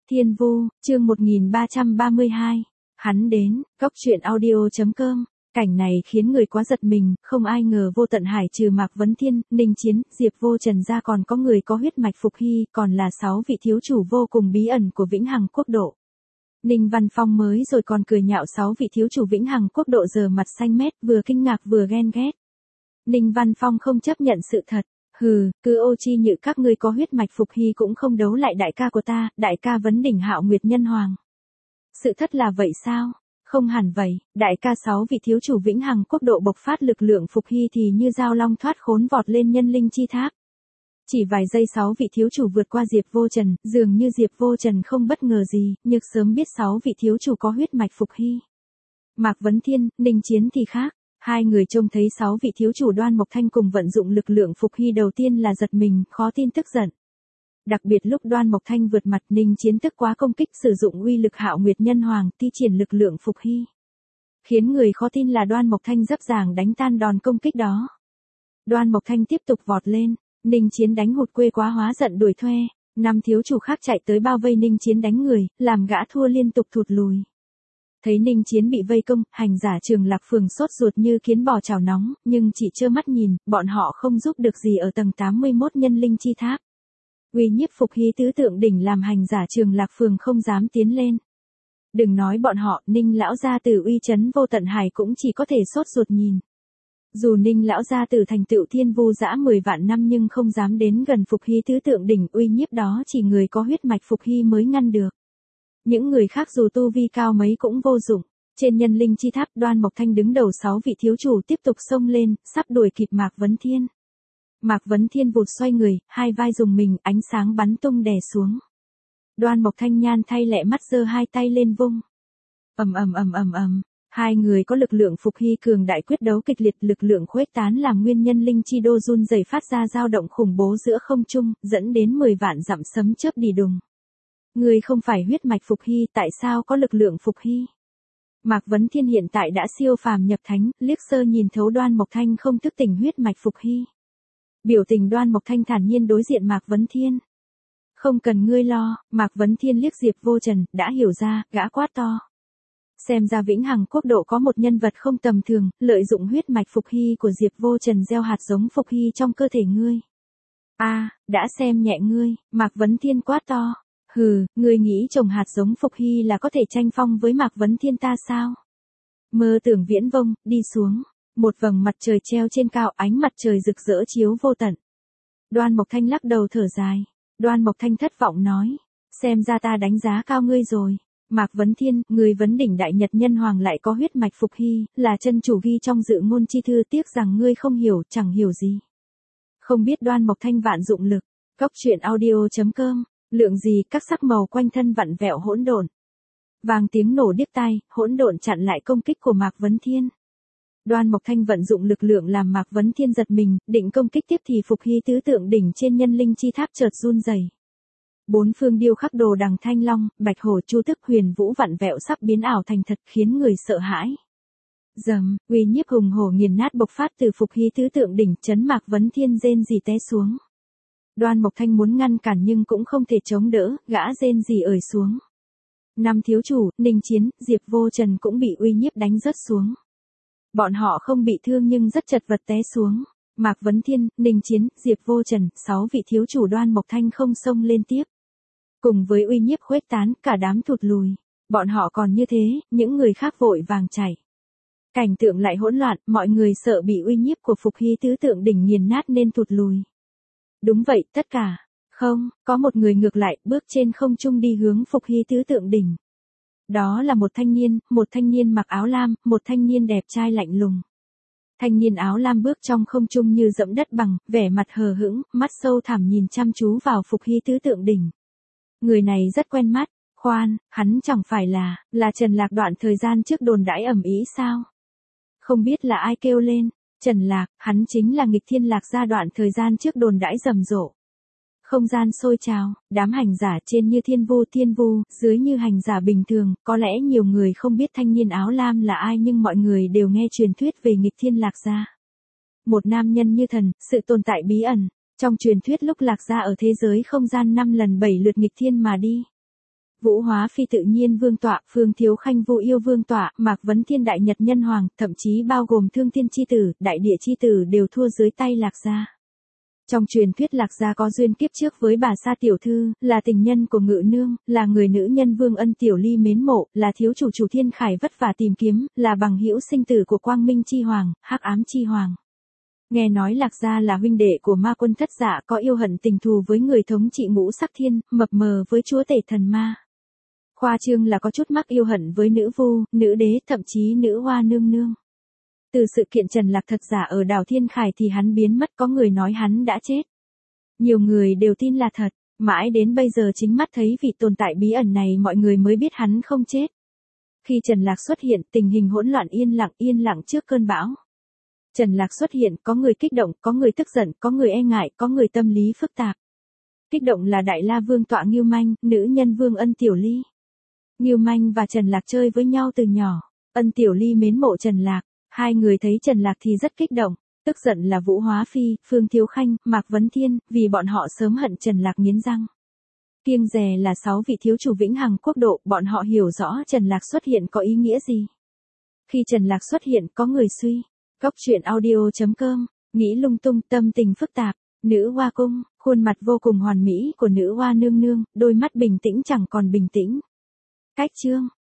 Thiên Vu, chương 1332. Hắn đến, góc truyện audio.com. Cảnh này khiến người quá giật mình, không ai ngờ Vô Tận Hải trừ Mạc Vấn Thiên, Ninh Chiến, Diệp Vô Trần ra còn có người có huyết mạch Phục Hy, còn là 6 vị thiếu chủ vô cùng bí ẩn của Vĩnh Hằng Quốc độ. Ninh Văn Phong mới rồi còn cười nhạo 6 vị thiếu chủ Vĩnh Hằng Quốc độ giờ mặt xanh mét, vừa kinh ngạc vừa ghen ghét. Ninh Văn Phong không chấp nhận sự thật. Hừ, cứ ô chi nhự các ngươi có huyết mạch Phục Hy cũng không đấu lại đại ca của ta, đại ca vấn đỉnh Hạo Nguyệt Nhân Hoàng. Sự thật là vậy sao? Không hẳn vậy, đại ca 6 vị thiếu chủ Vĩnh Hằng Quốc độ bộc phát lực lượng Phục Hy thì như dao long thoát khốn vọt lên nhân linh chi tháp. Chỉ vài giây 6 vị thiếu chủ vượt qua Diệp Vô Trần, dường như Diệp Vô Trần không bất ngờ gì, nhưng sớm biết 6 vị thiếu chủ có huyết mạch Phục Hy. Mạc Vấn Thiên, Ninh Chiến thì khác. Hai người trông thấy 6 vị thiếu chủ Đoan Mộc Thanh cùng vận dụng lực lượng Phục Hy đầu tiên là giật mình, khó tin tức giận. Đặc biệt lúc Đoan Mộc Thanh vượt mặt Ninh Chiến tức quá công kích sử dụng uy lực Hạo Nguyệt Nhân Hoàng thi triển lực lượng Phục Hy. Khiến người khó tin là Đoan Mộc Thanh dấp dàng đánh tan đòn công kích đó. Đoan Mộc Thanh tiếp tục vọt lên, Ninh Chiến đánh hụt quê quá hóa giận đuổi thuê, 5 thiếu chủ khác chạy tới bao vây Ninh Chiến đánh người, làm gã thua liên tục thụt lùi. Thấy Ninh Chiến bị vây công, hành giả Trường Lạc Phường sốt ruột như kiến bò chảo nóng, nhưng chỉ trơ mắt nhìn, bọn họ không giúp được gì ở tầng 81 nhân linh chi tháp. Uy nhiếp Phục Hy tứ tượng đỉnh làm hành giả Trường Lạc Phường không dám tiến lên. Đừng nói bọn họ, Ninh lão gia tử uy chấn Vô Tận Hải cũng chỉ có thể sốt ruột nhìn. Dù Ninh lão gia tử thành tựu Thiên Vu dã 10 vạn năm nhưng không dám đến gần Phục Hy tứ tượng đỉnh, uy nhiếp đó chỉ người có huyết mạch Phục Hy mới ngăn được. Những người khác dù tu vi cao mấy cũng vô dụng. Trên nhân linh chi tháp Đoan Mộc Thanh đứng đầu 6 vị thiếu chủ tiếp tục xông lên, sắp đuổi kịp Mạc Vấn Thiên. Mạc Vấn Thiên vụt xoay người, hai vai dùng mình, ánh sáng bắn tung đè xuống. Đoan Mộc Thanh nhan thay lẹ mắt giơ hai tay lên vung. ầm. Hai người có lực lượng Phục Hy cường đại quyết đấu kịch liệt, lực lượng khuếch tán làm nguyên nhân linh chi đô run rẩy phát ra dao động khủng bố giữa không trung, dẫn đến 10 vạn dặm sấm chớp đi đùng. Người không phải huyết mạch Phục Hy, tại sao có lực lượng Phục Hy? Mạc Vấn Thiên hiện tại đã siêu phàm nhập thánh, liếc sơ nhìn thấu Đoan Mộc Thanh không thức tỉnh huyết mạch Phục Hy. Biểu tình Đoan Mộc Thanh thản nhiên đối diện Mạc Vấn Thiên. Không cần ngươi lo, Mạc Vấn Thiên liếc Diệp Vô Trần, đã hiểu ra, gã quát to. Xem ra Vĩnh Hằng Quốc độ có một nhân vật không tầm thường, lợi dụng huyết mạch Phục Hy của Diệp Vô Trần gieo hạt giống Phục Hy trong cơ thể ngươi. Đã xem nhẹ ngươi, Mạc Vấn Thiên quát to. Hừ, ngươi nghĩ trồng hạt giống Phục Hy là có thể tranh phong với Mạc Vấn Thiên ta sao? Mơ tưởng viễn vông, đi xuống. Một vầng mặt trời treo trên cao, ánh mặt trời rực rỡ chiếu vô tận. Đoan Mộc Thanh lắc đầu thở dài. Đoan Mộc Thanh thất vọng nói. Xem ra ta đánh giá cao ngươi rồi. Mạc Vấn Thiên, người vấn đỉnh Đại Nhật Nhân Hoàng lại có huyết mạch Phục Hy, là chân chủ ghi trong dự ngôn chi thư, tiếc rằng ngươi không hiểu, chẳng hiểu gì. Không biết Đoan Mộc Thanh vạn dụng lực. Góc truyện audio.com. Lượng gì các sắc màu quanh thân vặn vẹo hỗn độn. Vang tiếng nổ điếc tai, hỗn độn chặn lại công kích của Mạc Vấn Thiên. Đoan Mộc Thanh vận dụng lực lượng làm Mạc Vấn Thiên giật mình, định công kích tiếp thì Phục Hy tứ tượng đỉnh trên nhân linh chi tháp chợt run rẩy. Bốn phương điêu khắc đồ đằng thanh long, bạch hổ chu tức huyền vũ vặn vẹo sắp biến ảo thành thật khiến người sợ hãi. Dầm, uy nhiếp hùng hổ nghiền nát bộc phát từ Phục Hy tứ tượng đỉnh, chấn Mạc Vấn Thiên rên rỉ té xuống. Đoan Mộc Thanh muốn ngăn cản nhưng cũng không thể chống đỡ, gã rên rỉ ời xuống. 5 thiếu chủ, Ninh Chiến, Diệp Vô Trần cũng bị uy nhiếp đánh rớt xuống. Bọn họ không bị thương nhưng rất chật vật té xuống. Mạc Vấn Thiên, Ninh Chiến, Diệp Vô Trần, 6 vị thiếu chủ Đoan Mộc Thanh không xông lên tiếp. Cùng với uy nhiếp khuếch tán, cả đám thụt lùi. Bọn họ còn như thế, những người khác vội vàng chạy. Cảnh tượng lại hỗn loạn, mọi người sợ bị uy nhiếp của Phục Hy tứ tượng đỉnh nghiền nát nên thụt lùi. Đúng vậy, tất cả. Không, có một người ngược lại, bước trên không trung đi hướng Phục Hy tứ tượng đỉnh. Đó là một thanh niên mặc áo lam, một thanh niên đẹp trai lạnh lùng. Thanh niên áo lam bước trong không trung như dẫm đất bằng, vẻ mặt hờ hững, mắt sâu thẳm nhìn chăm chú vào Phục Hy tứ tượng đỉnh. Người này rất quen mắt, khoan, hắn chẳng phải là Trần Lạc đoạn thời gian trước đồn đãi ầm ĩ sao? Không biết là ai kêu lên. Trần Lạc, hắn chính là nghịch thiên lạc gia đoạn thời gian trước đồn đãi rầm rộ. Không gian sôi trào, đám hành giả trên như thiên vu, dưới như hành giả bình thường, có lẽ nhiều người không biết thanh niên áo lam là ai nhưng mọi người đều nghe truyền thuyết về nghịch thiên lạc gia. Một nam nhân như thần, sự tồn tại bí ẩn, trong truyền thuyết lúc lạc gia ở thế giới không gian 5 lần 7 lượt nghịch thiên mà đi. Vũ Hóa Phi tự nhiên vương tọa, Phương Thiếu Khanh Vu Yêu vương tọa, Mạc Vấn Thiên đại nhật nhân hoàng, thậm chí bao gồm Thương Thiên chi tử, Đại Địa chi tử đều thua dưới tay Lạc gia. Trong truyền thuyết Lạc gia có duyên kiếp trước với bà Sa tiểu thư, là tình nhân của Ngự nương, là người nữ nhân Vương Ân Tiểu Ly mến mộ, là thiếu chủ Chủ Thiên Khải vất vả tìm kiếm, là bằng hữu sinh tử của Quang Minh chi hoàng, Hắc ám chi hoàng. Nghe nói Lạc gia là huynh đệ của ma quân Thất Dạ, có yêu hận tình thù với người thống trị ngũ sắc thiên, mập mờ với chúa tể thần ma. Khoa trương là có chút mắc yêu hận với nữ vu, nữ đế, thậm chí nữ hoa nương nương. Từ sự kiện Trần Lạc thật giả ở đảo Thiên Khải thì hắn biến mất, có người nói hắn đã chết. Nhiều người đều tin là thật, mãi đến bây giờ chính mắt thấy vị tồn tại bí ẩn này mọi người mới biết hắn không chết. Khi Trần Lạc xuất hiện, tình hình hỗn loạn yên lặng trước cơn bão. Trần Lạc xuất hiện, có người kích động, có người tức giận, có người e ngại, có người tâm lý phức tạp. Kích động là Đại La Vương tọa Ngưu Manh, nữ nhân Vương Ân Tiểu Ly. Ngưu Manh và Trần Lạc chơi với nhau từ nhỏ, Ân Tiểu Ly mến mộ Trần Lạc, hai người thấy Trần Lạc thì rất kích động, tức giận là Vũ Hóa Phi, Phương Thiếu Khanh, Mạc Vấn Thiên, vì bọn họ sớm hận Trần Lạc nghiến răng. Kiêng dè là 6 vị thiếu chủ vĩnh hằng quốc độ, bọn họ hiểu rõ Trần Lạc xuất hiện có ý nghĩa gì. Khi Trần Lạc xuất hiện có người suy, Góc truyện audio.com, nghĩ lung tung, tâm tình phức tạp, nữ hoa cung, khuôn mặt vô cùng hoàn mỹ của nữ hoa nương nương, đôi mắt bình tĩnh chẳng còn bình tĩnh. Cách chương